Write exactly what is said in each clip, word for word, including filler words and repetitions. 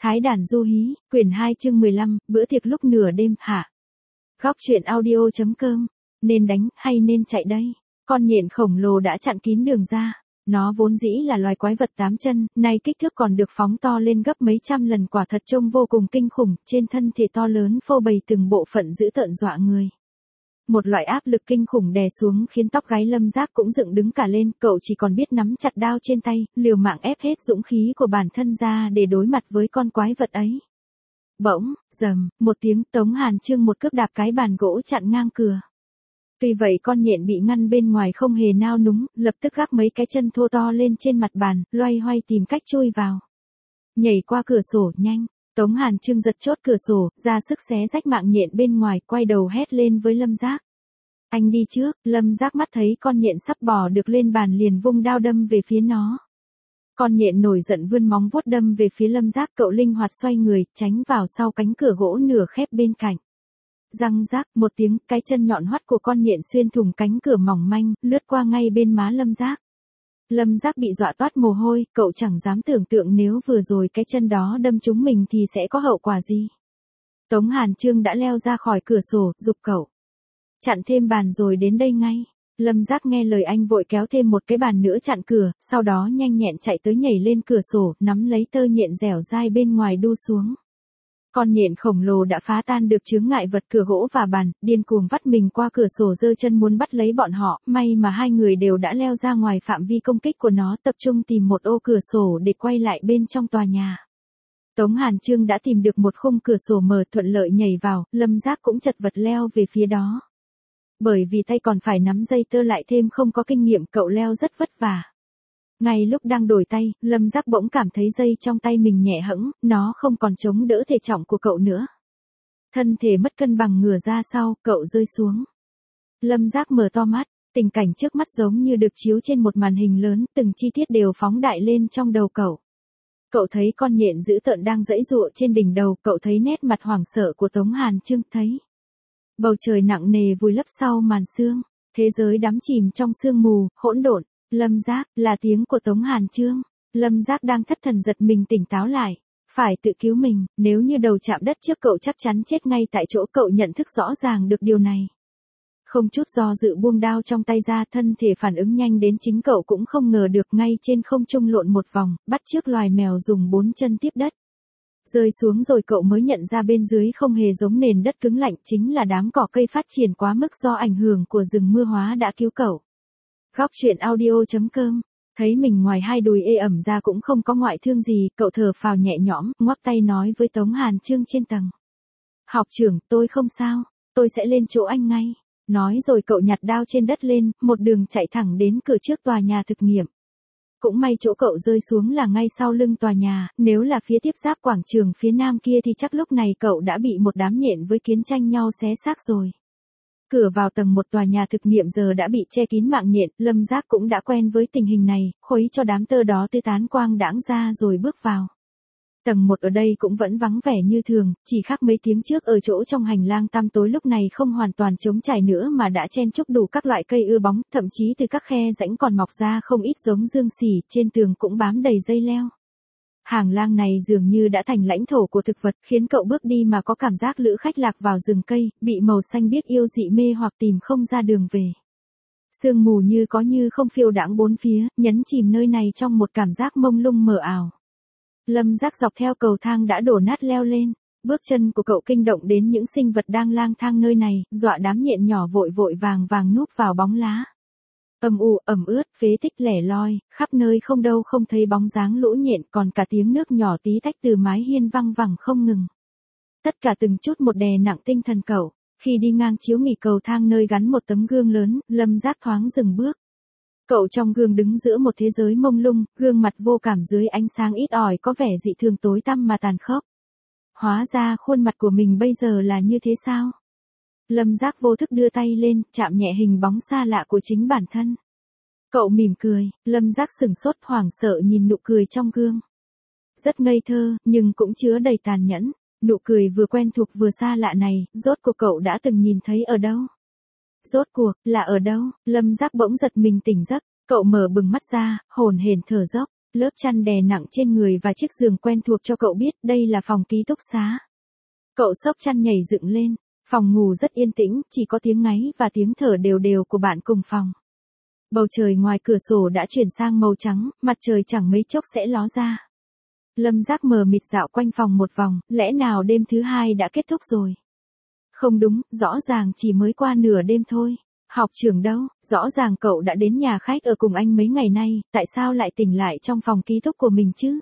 Thái đàn du hí, quyển hai chương mười lăm, bữa tiệc lúc nửa đêm hạ. Góc truyện audio.com, nên đánh hay nên chạy đây? Con nhện khổng lồ đã chặn kín đường ra. Nó vốn dĩ là loài quái vật tám chân, nay kích thước còn được phóng to lên gấp mấy trăm lần, quả thật trông vô cùng kinh khủng, trên thân thể to lớn phô bày từng bộ phận dữ tợn dọa người. Một loại áp lực kinh khủng đè xuống khiến tóc gáy Lâm Giác cũng dựng đứng cả lên, cậu chỉ còn biết nắm chặt đao trên tay, liều mạng ép hết dũng khí của bản thân ra để đối mặt với con quái vật ấy. Bỗng, rầm, một tiếng, Tống Hàn Chương một cước đạp cái bàn gỗ chặn ngang cửa. Tuy vậy con nhện bị ngăn bên ngoài không hề nao núng, lập tức gác mấy cái chân thô to lên trên mặt bàn, loay hoay tìm cách chui vào. Nhảy qua cửa sổ, nhanh. Tống Hàn Chương giật chốt cửa sổ, ra sức xé rách mạng nhện bên ngoài, quay đầu hét lên với Lâm Giác. Anh đi trước. Lâm Giác mắt thấy con nhện sắp bò được lên bàn liền vung đao đâm về phía nó. Con nhện nổi giận vươn móng vuốt đâm về phía Lâm Giác, cậu linh hoạt xoay người, tránh vào sau cánh cửa gỗ nửa khép bên cạnh. Răng rác, một tiếng, cái chân nhọn hoắt của con nhện xuyên thủng cánh cửa mỏng manh, lướt qua ngay bên má Lâm Giác. Lâm Giác bị dọa toát mồ hôi, cậu chẳng dám tưởng tượng nếu vừa rồi cái chân đó đâm trúng mình thì sẽ có hậu quả gì. Tống Hàn Chương đã leo ra khỏi cửa sổ, giục cậu. Chặn thêm bàn rồi đến đây ngay. Lâm Giác nghe lời anh vội kéo thêm một cái bàn nữa chặn cửa, sau đó nhanh nhẹn chạy tới nhảy lên cửa sổ, nắm lấy tơ nhện dẻo dai bên ngoài đu xuống. Con nhện khổng lồ đã phá tan được chướng ngại vật cửa gỗ và bàn, điên cuồng vắt mình qua cửa sổ giơ chân muốn bắt lấy bọn họ, may mà hai người đều đã leo ra ngoài phạm vi công kích của nó, tập trung tìm một ô cửa sổ để quay lại bên trong tòa nhà. Tống Hàn Chương đã tìm được một khung cửa sổ mở, thuận lợi nhảy vào, Lâm Giác cũng chật vật leo về phía đó. Bởi vì tay còn phải nắm dây tơ lại thêm không có kinh nghiệm, cậu leo rất vất vả. Ngay lúc đang đổi tay, Lâm Giác bỗng cảm thấy dây trong tay mình nhẹ hẫng, nó không còn chống đỡ thể trọng của cậu nữa. Thân thể mất cân bằng ngửa ra sau, cậu rơi xuống. Lâm Giác mở to mắt, tình cảnh trước mắt giống như được chiếu trên một màn hình lớn, từng chi tiết đều phóng đại lên trong đầu cậu. Cậu thấy con nhện dữ tợn đang giãy giụa trên đỉnh đầu, cậu thấy nét mặt hoảng sợ của Tống Hàn Chương, thấy bầu trời nặng nề vùi lấp sau màn sương, thế giới đắm chìm trong sương mù, hỗn độn. Lâm Giác, là tiếng của Tống Hàn Chương. Lâm Giác đang thất thần giật mình tỉnh táo lại. Phải tự cứu mình, nếu như đầu chạm đất trước cậu chắc chắn chết ngay tại chỗ, cậu nhận thức rõ ràng được điều này. Không chút do dự buông đao trong tay ra, thân thể phản ứng nhanh đến chính cậu cũng không ngờ được, ngay trên không trung lộn một vòng, bắt chước loài mèo dùng bốn chân tiếp đất. Rơi xuống rồi cậu mới nhận ra bên dưới không hề giống nền đất cứng lạnh, chính là đám cỏ cây phát triển quá mức do ảnh hưởng của rừng mưa hóa đã cứu cậu. Góc truyện audio.com, thấy mình ngoài hai đùi ê ẩm ra cũng không có ngoại thương gì, cậu thở phào nhẹ nhõm, ngoắc tay nói với Tống Hàn Chương trên tầng. Học trưởng, tôi không sao, tôi sẽ lên chỗ anh ngay. Nói rồi cậu nhặt đao trên đất lên, một đường chạy thẳng đến cửa trước tòa nhà thực nghiệm. Cũng may chỗ cậu rơi xuống là ngay sau lưng tòa nhà, nếu là phía tiếp giáp quảng trường phía nam kia thì chắc lúc này cậu đã bị một đám nhện với kiến tranh nhau xé xác rồi. Cửa vào tầng một tòa nhà thực nghiệm giờ đã bị che kín mạng nhện, Lâm Giác cũng đã quen với tình hình này, khuấy cho đám tơ đó tươi tán quang đãng ra rồi bước vào. Tầng một ở đây cũng vẫn vắng vẻ như thường, chỉ khác mấy tiếng trước ở chỗ trong hành lang tăm tối lúc này không hoàn toàn trống trải nữa mà đã chen chúc đủ các loại cây ưa bóng, thậm chí từ các khe rãnh còn mọc ra không ít giống dương xỉ, trên tường cũng bám đầy dây leo. Hàng lang này dường như đã thành lãnh thổ của thực vật, khiến cậu bước đi mà có cảm giác lữ khách lạc vào rừng cây, bị màu xanh biếc yêu dị mê hoặc tìm không ra đường về. Sương mù như có như không phiêu đãng bốn phía, nhấn chìm nơi này trong một cảm giác mông lung mờ ảo. Lâm Giác dọc theo cầu thang đã đổ nát leo lên, bước chân của cậu kinh động đến những sinh vật đang lang thang nơi này, dọa đám nhện nhỏ vội vội vàng vàng núp vào bóng lá. Âm u, ẩm ướt, phế tích lẻ loi, khắp nơi không đâu không thấy bóng dáng lũ nhện, còn cả tiếng nước nhỏ tí tách từ mái hiên văng vẳng không ngừng. Tất cả từng chút một đè nặng tinh thần cậu. Khi đi ngang chiếu nghỉ cầu thang nơi gắn một tấm gương lớn, Lâm Giác thoáng dừng bước. Cậu trong gương đứng giữa một thế giới mông lung, gương mặt vô cảm dưới ánh sáng ít ỏi có vẻ dị thường tối tăm mà tàn khốc. Hóa ra khuôn mặt của mình bây giờ là như thế sao? Lâm Giác vô thức đưa tay lên, chạm nhẹ hình bóng xa lạ của chính bản thân. Cậu mỉm cười, Lâm Giác sửng sốt hoảng sợ nhìn nụ cười trong gương. Rất ngây thơ, nhưng cũng chứa đầy tàn nhẫn. Nụ cười vừa quen thuộc vừa xa lạ này, rốt cuộc cậu đã từng nhìn thấy ở đâu? Rốt cuộc, là ở đâu? Lâm Giác bỗng giật mình tỉnh giấc, cậu mở bừng mắt ra, hồn hển thở dốc. Lớp chăn đè nặng trên người và chiếc giường quen thuộc cho cậu biết đây là phòng ký túc xá. Cậu xốc chăn nhảy dựng lên, phòng ngủ rất yên tĩnh, chỉ có tiếng ngáy và tiếng thở đều đều của bạn cùng phòng. Bầu trời ngoài cửa sổ đã chuyển sang màu trắng, mặt trời chẳng mấy chốc sẽ ló ra. Lâm Giác mờ mịt dạo quanh phòng một vòng, lẽ nào đêm thứ hai đã kết thúc rồi? Không đúng, rõ ràng chỉ mới qua nửa đêm thôi. Học trưởng đâu, rõ ràng cậu đã đến nhà khách ở cùng anh mấy ngày nay, tại sao lại tỉnh lại trong phòng ký túc của mình chứ?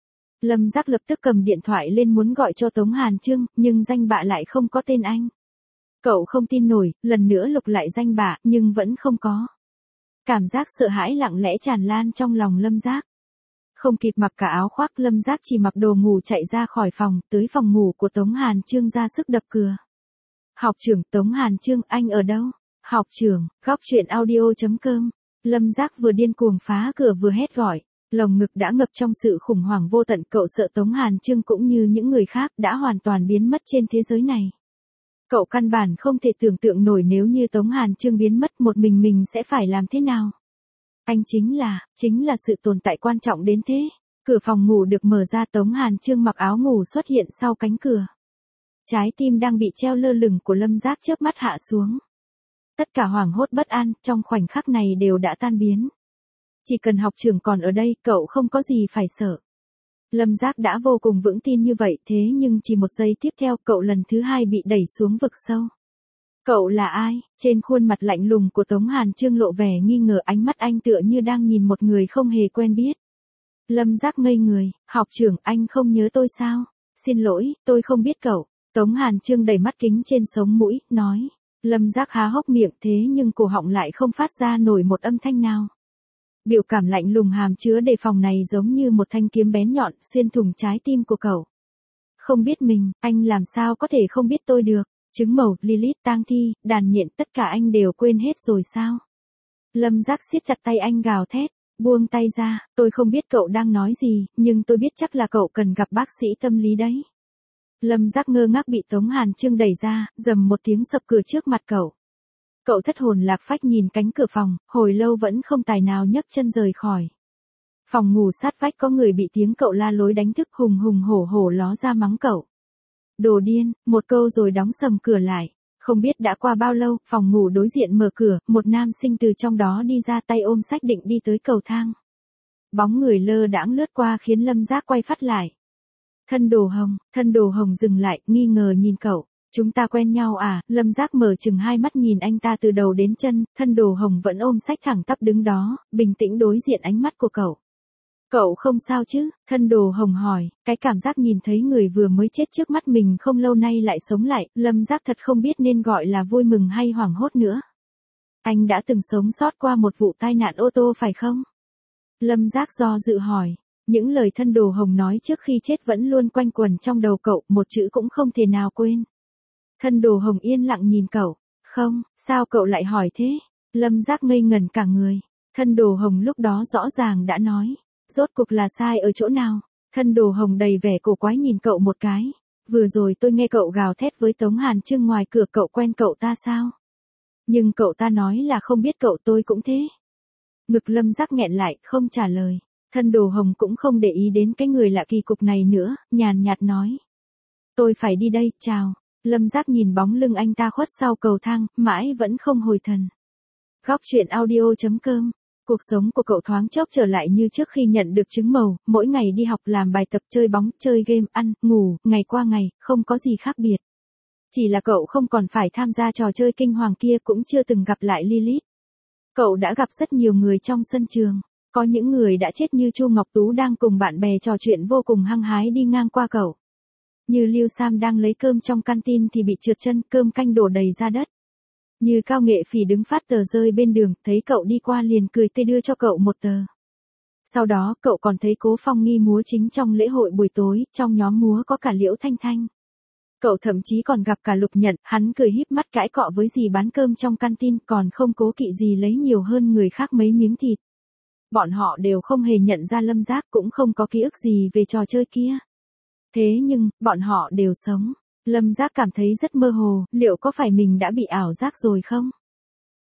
Lâm Giác lập tức cầm điện thoại lên muốn gọi cho Tống Hàn Chương, nhưng danh bạ lại không có tên anh. Cậu không tin nổi, lần nữa lục lại danh bạ, nhưng vẫn không có. Cảm giác sợ hãi lặng lẽ tràn lan trong lòng Lâm Giác. Không kịp mặc cả áo khoác, Lâm Giác chỉ mặc đồ ngủ chạy ra khỏi phòng, tới phòng ngủ của Tống Hàn Chương ra sức đập cửa. Học trưởng, Tống Hàn Chương, anh ở đâu? Học trưởng, góc chuyện audio chấm com. Lâm Giác vừa điên cuồng phá cửa vừa hét gọi. Lồng ngực đã ngập trong sự khủng hoảng vô tận, cậu sợ Tống Hàn Chương cũng như những người khác đã hoàn toàn biến mất trên thế giới này. Cậu căn bản không thể tưởng tượng nổi nếu như Tống Hàn Chương biến mất một mình mình sẽ phải làm thế nào. Anh chính là, chính là sự tồn tại quan trọng đến thế. Cửa phòng ngủ được mở ra, Tống Hàn Chương mặc áo ngủ xuất hiện sau cánh cửa. Trái tim đang bị treo lơ lửng của Lâm Giác chớp mắt hạ xuống. Tất cả hoảng hốt bất an trong khoảnh khắc này đều đã tan biến. Chỉ cần học trưởng còn ở đây, cậu không có gì phải sợ. Lâm Giác đã vô cùng vững tin như vậy, thế nhưng chỉ một giây tiếp theo cậu lần thứ hai bị đẩy xuống vực sâu. Cậu là ai? Trên khuôn mặt lạnh lùng của Tống Hàn Chương lộ vẻ nghi ngờ, ánh mắt anh tựa như đang nhìn một người không hề quen biết. Lâm Giác ngây người, học trưởng, anh không nhớ tôi sao? Xin lỗi, tôi không biết cậu. Tống Hàn Chương đẩy mắt kính trên sống mũi, nói. Lâm Giác há hốc miệng, thế nhưng cổ họng lại không phát ra nổi một âm thanh nào. Biểu cảm lạnh lùng hàm chứa đề phòng này giống như một thanh kiếm bén nhọn xuyên thủng trái tim của cậu. Không biết mình, anh làm sao có thể không biết tôi được? Trứng màu, Lilith, tang thi, đàn nhện, tất cả anh đều quên hết rồi sao? Lâm Giác siết chặt tay anh gào thét, buông tay ra, tôi không biết cậu đang nói gì, nhưng tôi biết chắc là cậu cần gặp bác sĩ tâm lý đấy. Lâm Giác ngơ ngác bị Tống Hàn Chương đẩy ra, rầm một tiếng sập cửa trước mặt cậu. Cậu thất hồn lạc phách nhìn cánh cửa phòng, hồi lâu vẫn không tài nào nhấc chân rời khỏi. Phòng ngủ sát vách có người bị tiếng cậu la lối đánh thức, hùng hùng hổ hổ ló ra mắng cậu. Đồ điên, một câu rồi đóng sầm cửa lại. Không biết đã qua bao lâu, phòng ngủ đối diện mở cửa, một nam sinh từ trong đó đi ra, tay ôm sách định đi tới cầu thang. Bóng người lơ đãng lướt qua khiến Lâm Giác quay phát lại. Thân Đồ Hồng, thân Đồ Hồng dừng lại, nghi ngờ nhìn cậu. Chúng ta quen nhau à? Lâm Giác mở chừng hai mắt nhìn anh ta từ đầu đến chân, thân Đồ Hồng vẫn ôm sách thẳng tắp đứng đó, bình tĩnh đối diện ánh mắt của cậu. Cậu không sao chứ? Thân Đồ Hồng hỏi, cái cảm giác nhìn thấy người vừa mới chết trước mắt mình không lâu nay lại sống lại, Lâm Giác thật không biết nên gọi là vui mừng hay hoảng hốt nữa. Anh đã từng sống sót qua một vụ tai nạn ô tô phải không? Lâm Giác do dự hỏi. Những lời thân Đồ Hồng nói trước khi chết vẫn luôn quanh quẩn trong đầu cậu, một chữ cũng không thể nào quên. Thân Đồ Hồng yên lặng nhìn cậu. Không, sao cậu lại hỏi thế? Lâm Giác ngây ngẩn cả người. Thân Đồ Hồng lúc đó rõ ràng đã nói. Rốt cuộc là sai ở chỗ nào? Thân Đồ Hồng đầy vẻ cổ quái nhìn cậu một cái. Vừa rồi tôi nghe cậu gào thét với Tống Hàn Chương ngoài cửa, cậu quen cậu ta sao? Nhưng cậu ta nói là không biết cậu, tôi cũng thế. Ngực Lâm Giác nghẹn lại, không trả lời. Thân Đồ Hồng cũng không để ý đến cái người lạ kỳ cục này nữa, nhàn nhạt nói. Tôi phải đi đây, chào. Lâm Giác nhìn bóng lưng anh ta khuất sau cầu thang, mãi vẫn không hồi thần. Góc chuyện audio chấm com. Cuộc sống của cậu thoáng chốc trở lại như trước khi nhận được trứng màu, mỗi ngày đi học, làm bài tập, chơi bóng, chơi game, ăn, ngủ, ngày qua ngày, không có gì khác biệt. Chỉ là cậu không còn phải tham gia trò chơi kinh hoàng kia, cũng chưa từng gặp lại Lilith. Cậu đã gặp rất nhiều người trong sân trường. Có những người đã chết như Chu Ngọc Tú đang cùng bạn bè trò chuyện vô cùng hăng hái đi ngang qua cậu. Như Lưu Sam đang lấy cơm trong canteen thì bị trượt chân, cơm canh đổ đầy ra đất. Như Cao Nghệ Phỉ đứng phát tờ rơi bên đường, thấy cậu đi qua liền cười tươi đưa cho cậu một tờ. Sau đó cậu còn thấy Cố Phong Nghi múa chính trong lễ hội buổi tối, trong nhóm múa có cả Liễu Thanh Thanh. Cậu thậm chí còn gặp cả Lục Nhận, hắn cười híp mắt cãi cọ với dì bán cơm trong canteen, còn không cố kỵ gì lấy nhiều hơn người khác mấy miếng thịt. Bọn họ đều không hề nhận ra Lâm Giác, cũng không có ký ức gì về trò chơi kia. Thế nhưng, bọn họ đều sống. Lâm Giác cảm thấy rất mơ hồ, liệu có phải mình đã bị ảo giác rồi không?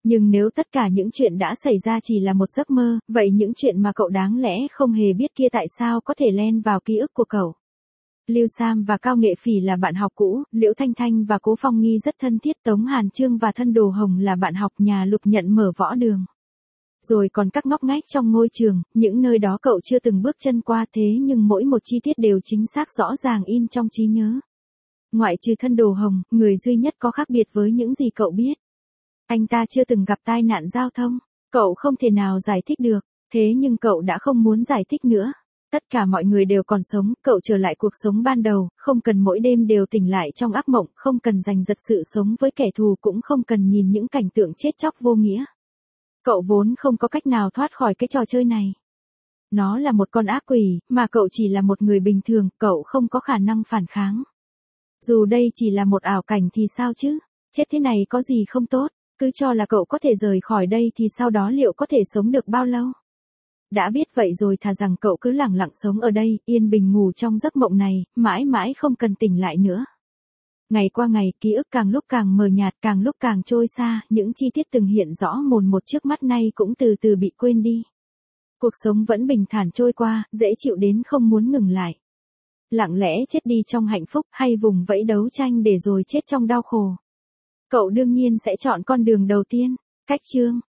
Nhưng nếu tất cả những chuyện đã xảy ra chỉ là một giấc mơ, vậy những chuyện mà cậu đáng lẽ không hề biết kia tại sao có thể len vào ký ức của cậu? Lưu Sam và Cao Nghệ Phỉ là bạn học cũ, Liễu Thanh Thanh và Cố Phong Nghi rất thân thiết, Tống Hàn Trương và Thân Đồ Hồng là bạn học nhà Lục Nhận mở võ đường. Rồi còn các ngóc ngách trong ngôi trường, những nơi đó cậu chưa từng bước chân qua, thế nhưng mỗi một chi tiết đều chính xác rõ ràng in trong trí nhớ. Ngoại trừ Thân Đồ Hồng, người duy nhất có khác biệt với những gì cậu biết. Anh ta chưa từng gặp tai nạn giao thông, cậu không thể nào giải thích được, thế nhưng cậu đã không muốn giải thích nữa. Tất cả mọi người đều còn sống, cậu trở lại cuộc sống ban đầu, không cần mỗi đêm đều tỉnh lại trong ác mộng, không cần giành giật sự sống với kẻ thù, cũng không cần nhìn những cảnh tượng chết chóc vô nghĩa. Cậu vốn không có cách nào thoát khỏi cái trò chơi này. Nó là một con ác quỷ, mà cậu chỉ là một người bình thường, cậu không có khả năng phản kháng. Dù đây chỉ là một ảo cảnh thì sao chứ? Chết thế này có gì không tốt? Cứ cho là cậu có thể rời khỏi đây thì sau đó liệu có thể sống được bao lâu? Đã biết vậy rồi thà rằng cậu cứ lẳng lặng sống ở đây, yên bình ngủ trong giấc mộng này, mãi mãi không cần tỉnh lại nữa. Ngày qua ngày, ký ức càng lúc càng mờ nhạt, càng lúc càng trôi xa, những chi tiết từng hiện rõ mồn một trước mắt nay cũng từ từ bị quên đi. Cuộc sống vẫn bình thản trôi qua, dễ chịu đến không muốn ngừng lại. Lặng lẽ chết đi trong hạnh phúc hay vùng vẫy đấu tranh để rồi chết trong đau khổ. Cậu đương nhiên sẽ chọn con đường đầu tiên. Cách chương